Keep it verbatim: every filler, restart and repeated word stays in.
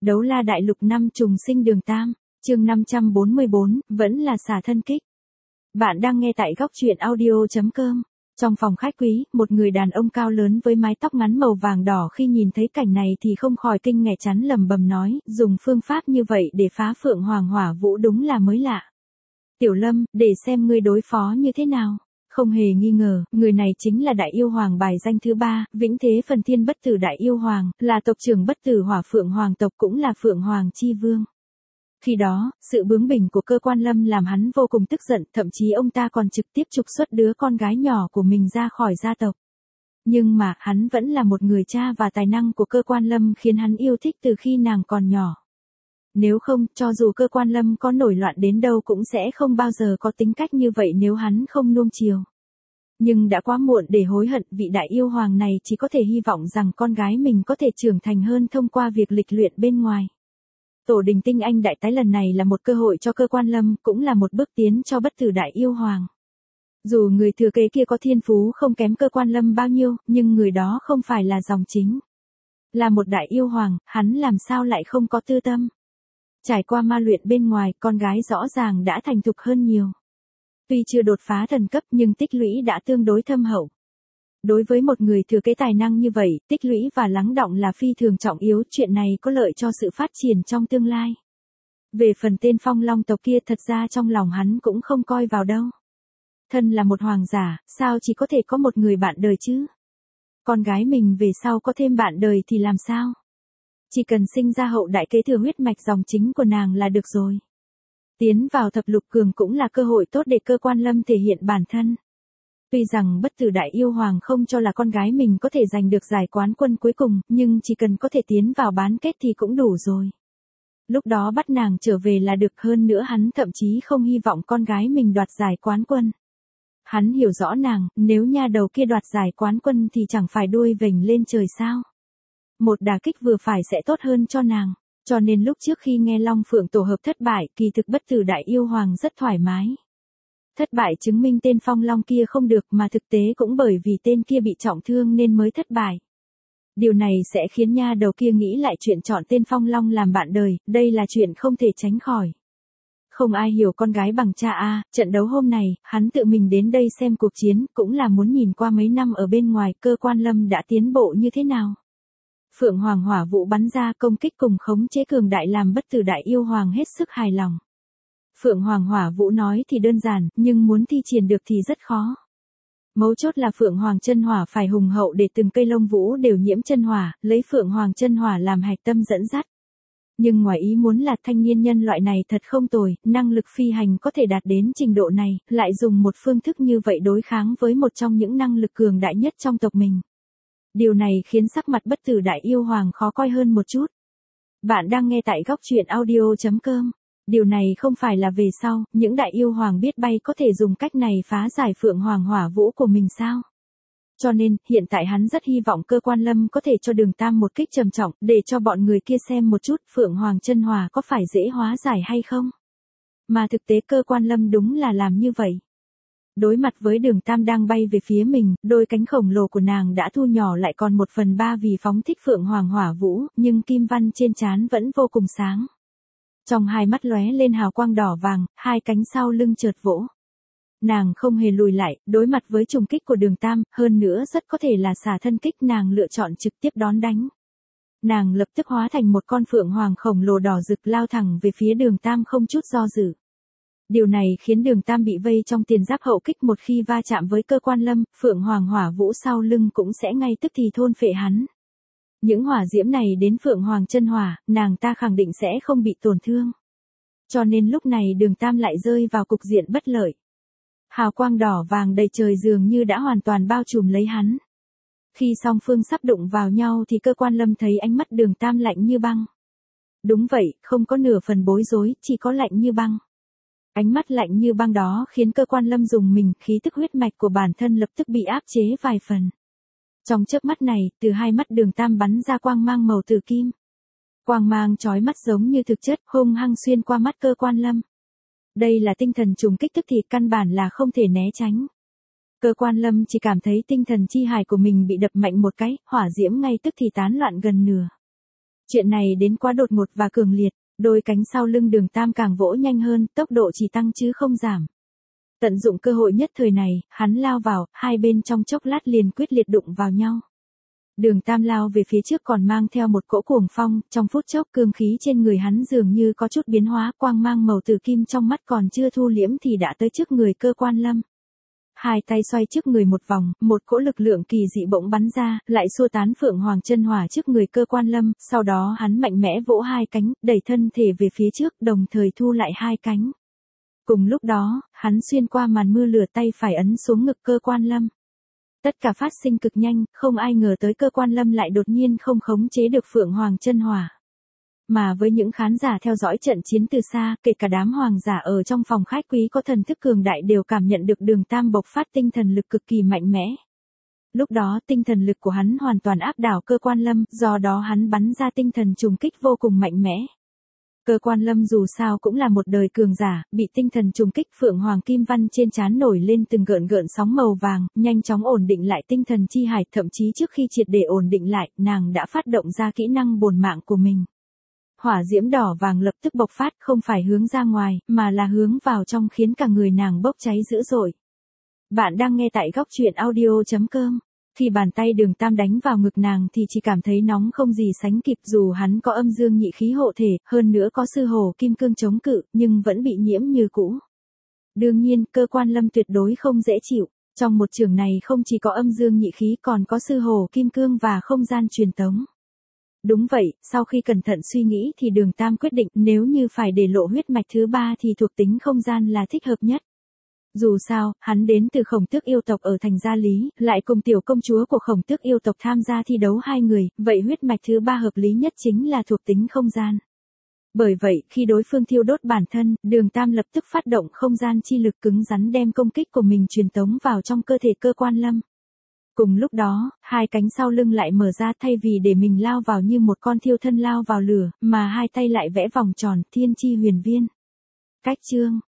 Đấu la đại lục năm trùng sinh đường Tam, chương năm trăm bốn mươi bốn, vẫn là xả thân kích. Bạn đang nghe tại góc truyện audio chấm com. Trong phòng khách quý, một người đàn ông cao lớn với mái tóc ngắn màu vàng đỏ khi nhìn thấy cảnh này thì không khỏi kinh ngạc chán lầm bầm nói, dùng phương pháp như vậy để phá Phượng Hoàng Hỏa Vũ đúng là mới lạ. Tiểu Lâm, để xem ngươi đối phó như thế nào. Không hề nghi ngờ, người này chính là Đại Yêu Hoàng bài danh thứ ba, Vĩnh Thế Phần Thiên Bất Tử Đại Yêu Hoàng, là tộc trưởng Bất Tử Hỏa Phượng Hoàng tộc cũng là Phượng Hoàng Chi Vương. Khi đó, sự bướng bỉnh của Cơ Quan Lâm làm hắn vô cùng tức giận, thậm chí ông ta còn trực tiếp trục xuất đứa con gái nhỏ của mình ra khỏi gia tộc. Nhưng mà, hắn vẫn là một người cha và tài năng của Cơ Quan Lâm khiến hắn yêu thích từ khi nàng còn nhỏ. Nếu không, cho dù Cơ Quan Lâm có nổi loạn đến đâu cũng sẽ không bao giờ có tính cách như vậy nếu hắn không nuông chiều. Nhưng đã quá muộn để hối hận, vị Đại Yêu Hoàng này chỉ có thể hy vọng rằng con gái mình có thể trưởng thành hơn thông qua việc lịch luyện bên ngoài. Tổ đình tinh anh đại tái lần này là một cơ hội cho Cơ Quan Lâm, cũng là một bước tiến cho Bất Tử Đại Yêu Hoàng. Dù người thừa kế kia có thiên phú không kém Cơ Quan Lâm bao nhiêu, nhưng người đó không phải là dòng chính. Là một Đại Yêu Hoàng, hắn làm sao lại không có tư tâm. Trải qua ma luyện bên ngoài, con gái rõ ràng đã thành thục hơn nhiều. Tuy chưa đột phá thần cấp nhưng tích lũy đã tương đối thâm hậu. Đối với một người thừa kế tài năng như vậy, tích lũy và lắng đọng là phi thường trọng yếu, chuyện này có lợi cho sự phát triển trong tương lai. Về phần tên Phong Long tộc kia, thật ra trong lòng hắn cũng không coi vào đâu. Thân là một hoàng giả, sao chỉ có thể có một người bạn đời chứ? Con gái mình về sau có thêm bạn đời thì làm sao? Chỉ cần sinh ra hậu đại kế thừa huyết mạch dòng chính của nàng là được rồi. Tiến vào thập lục cường cũng là cơ hội tốt để Cơ Quan Lâm thể hiện bản thân. Tuy rằng Bất Tử Đại Yêu Hoàng không cho là con gái mình có thể giành được giải quán quân cuối cùng, nhưng chỉ cần có thể tiến vào bán kết thì cũng đủ rồi. Lúc đó bắt nàng trở về là được, hơn nữa hắn thậm chí không hy vọng con gái mình đoạt giải quán quân. Hắn hiểu rõ nàng, nếu nha đầu kia đoạt giải quán quân thì chẳng phải đuôi vểnh lên trời sao. Một đả kích vừa phải sẽ tốt hơn cho nàng. Cho nên lúc trước khi nghe Long Phượng tổ hợp thất bại, kỳ thực Bất Tử Đại Yêu Hoàng rất thoải mái. Thất bại chứng minh tên Phong Long kia không được, mà thực tế cũng bởi vì tên kia bị trọng thương nên mới thất bại. Điều này sẽ khiến nha đầu kia nghĩ lại chuyện chọn tên Phong Long làm bạn đời, đây là chuyện không thể tránh khỏi. Không ai hiểu con gái bằng cha a, trận đấu hôm này, hắn tự mình đến đây xem cuộc chiến, cũng là muốn nhìn qua mấy năm ở bên ngoài Cơ Quan Lâm đã tiến bộ như thế nào. Phượng Hoàng Hỏa Vũ bắn ra công kích cùng khống chế cường đại làm Bất Tử Đại Yêu Hoàng hết sức hài lòng. Phượng Hoàng Hỏa Vũ nói thì đơn giản, nhưng muốn thi triển được thì rất khó. Mấu chốt là Phượng Hoàng chân hỏa phải hùng hậu để từng cây lông vũ đều nhiễm chân hỏa, lấy Phượng Hoàng chân hỏa làm hạch tâm dẫn dắt. Nhưng ngoài ý muốn là thanh niên nhân loại này thật không tồi, năng lực phi hành có thể đạt đến trình độ này, lại dùng một phương thức như vậy đối kháng với một trong những năng lực cường đại nhất trong tộc mình. Điều này khiến sắc mặt Bất Tử Đại Yêu Hoàng khó coi hơn một chút. Bạn đang nghe tại góc truyện audio chấm com. Điều này không phải là về sau, những Đại Yêu Hoàng biết bay có thể dùng cách này phá giải Phượng Hoàng Hỏa Vũ của mình sao? Cho nên, hiện tại hắn rất hy vọng Cơ Quan Lâm có thể cho Đường Tam một kích trầm trọng, để cho bọn người kia xem một chút Phượng Hoàng chân hỏa có phải dễ hóa giải hay không? Mà thực tế Cơ Quan Lâm đúng là làm như vậy. Đối mặt với Đường Tam đang bay về phía mình, đôi cánh khổng lồ của nàng đã thu nhỏ lại còn một phần ba vì phóng thích Phượng Hoàng Hỏa Vũ, nhưng kim văn trên trán vẫn vô cùng sáng. Trong hai mắt lóe lên hào quang đỏ vàng, hai cánh sau lưng chợt vỗ. Nàng không hề lùi lại, đối mặt với trùng kích của Đường Tam, hơn nữa rất có thể là xả thân kích, nàng lựa chọn trực tiếp đón đánh. Nàng lập tức hóa thành một con Phượng Hoàng khổng lồ đỏ rực lao thẳng về phía Đường Tam không chút do dự. Điều này khiến Đường Tam bị vây trong tiền giáp hậu kích, một khi va chạm với Cơ Quan Lâm, Phượng Hoàng Hỏa Vũ sau lưng cũng sẽ ngay tức thì thôn phệ hắn. Những hỏa diễm này đến Phượng Hoàng chân hỏa, nàng ta khẳng định sẽ không bị tổn thương. Cho nên lúc này Đường Tam lại rơi vào cục diện bất lợi. Hào quang đỏ vàng đầy trời dường như đã hoàn toàn bao trùm lấy hắn. Khi song phương sắp đụng vào nhau thì Cơ Quan Lâm thấy ánh mắt Đường Tam lạnh như băng. Đúng vậy, không có nửa phần bối rối, chỉ có lạnh như băng. Ánh mắt lạnh như băng đó khiến Cơ Quan Lâm dùng mình, khí tức huyết mạch của bản thân lập tức bị áp chế vài phần. Trong chớp mắt này, từ hai mắt Đường Tam bắn ra quang mang màu tử kim. Quang mang chói mắt giống như thực chất, hung hăng xuyên qua mắt Cơ Quan Lâm. Đây là tinh thần trùng kích tức thì căn bản là không thể né tránh. Cơ Quan Lâm chỉ cảm thấy tinh thần chi hải của mình bị đập mạnh một cái, hỏa diễm ngay tức thì tán loạn gần nửa. Chuyện này đến quá đột ngột và cường liệt, đôi cánh sau lưng Đường Tam càng vỗ nhanh hơn, tốc độ chỉ tăng chứ không giảm. Tận dụng cơ hội nhất thời này, hắn lao vào, hai bên trong chốc lát liền quyết liệt đụng vào nhau. Đường Tam lao về phía trước còn mang theo một cỗ cuồng phong, trong phút chốc cương khí trên người hắn dường như có chút biến hóa, quang mang màu tử kim trong mắt còn chưa thu liễm thì đã tới trước người Cơ Quan Lâm. Hai tay xoay trước người một vòng, một cỗ lực lượng kỳ dị bỗng bắn ra, lại xua tán Phượng Hoàng chân hỏa trước người Cơ Quan Lâm, sau đó hắn mạnh mẽ vỗ hai cánh, đẩy thân thể về phía trước, đồng thời thu lại hai cánh. Cùng lúc đó, hắn xuyên qua màn mưa lửa, tay phải ấn xuống ngực Cơ Quan Lâm. Tất cả phát sinh cực nhanh, không ai ngờ tới Cơ Quan Lâm lại đột nhiên không khống chế được Phượng Hoàng chân hỏa. Mà với những khán giả theo dõi trận chiến từ xa, kể cả đám hoàng giả ở trong phòng khách quý có thần thức cường đại đều cảm nhận được Đường Tam bộc phát tinh thần lực cực kỳ mạnh mẽ. Lúc đó tinh thần lực của hắn hoàn toàn áp đảo Cơ Quan Lâm, do đó hắn bắn ra tinh thần trùng kích vô cùng mạnh mẽ. Cơ Quan Lâm dù sao cũng là một đời cường giả, bị tinh thần trùng kích, Phượng Hoàng kim văn trên trán nổi lên từng gợn gợn sóng màu vàng, nhanh chóng ổn định lại tinh thần chi hải, thậm chí trước khi triệt để ổn định lại, nàng đã phát động ra kỹ năng bổn mạng của mình. Hỏa diễm đỏ vàng lập tức bộc phát, không phải hướng ra ngoài, mà là hướng vào trong, khiến cả người nàng bốc cháy dữ dội. Bạn đang nghe tại góc truyện audio chấm com. Khi bàn tay Đường Tam đánh vào ngực nàng thì chỉ cảm thấy nóng không gì sánh kịp, dù hắn có âm dương nhị khí hộ thể, hơn nữa có sư hồ kim cương chống cự, nhưng vẫn bị nhiễm như cũ. Đương nhiên, Cơ Quan Lâm tuyệt đối không dễ chịu, trong một trường này không chỉ có âm dương nhị khí còn có sư hồ kim cương và không gian truyền tống. Đúng vậy, sau khi cẩn thận suy nghĩ thì Đường Tam quyết định nếu như phải để lộ huyết mạch thứ ba thì thuộc tính không gian là thích hợp nhất. Dù sao, hắn đến từ Khổng Tước yêu tộc ở thành Gia Lý, lại cùng tiểu công chúa của Khổng Tước yêu tộc tham gia thi đấu hai người, vậy huyết mạch thứ ba hợp lý nhất chính là thuộc tính không gian. Bởi vậy, khi đối phương thiêu đốt bản thân, Đường Tam lập tức phát động không gian chi lực cứng rắn đem công kích của mình truyền tống vào trong cơ thể Cơ Quan Lâm. Cùng lúc đó, hai cánh sau lưng lại mở ra, thay vì để mình lao vào như một con thiêu thân lao vào lửa, mà hai tay lại vẽ vòng tròn, thiên chi huyền viên. Cách chương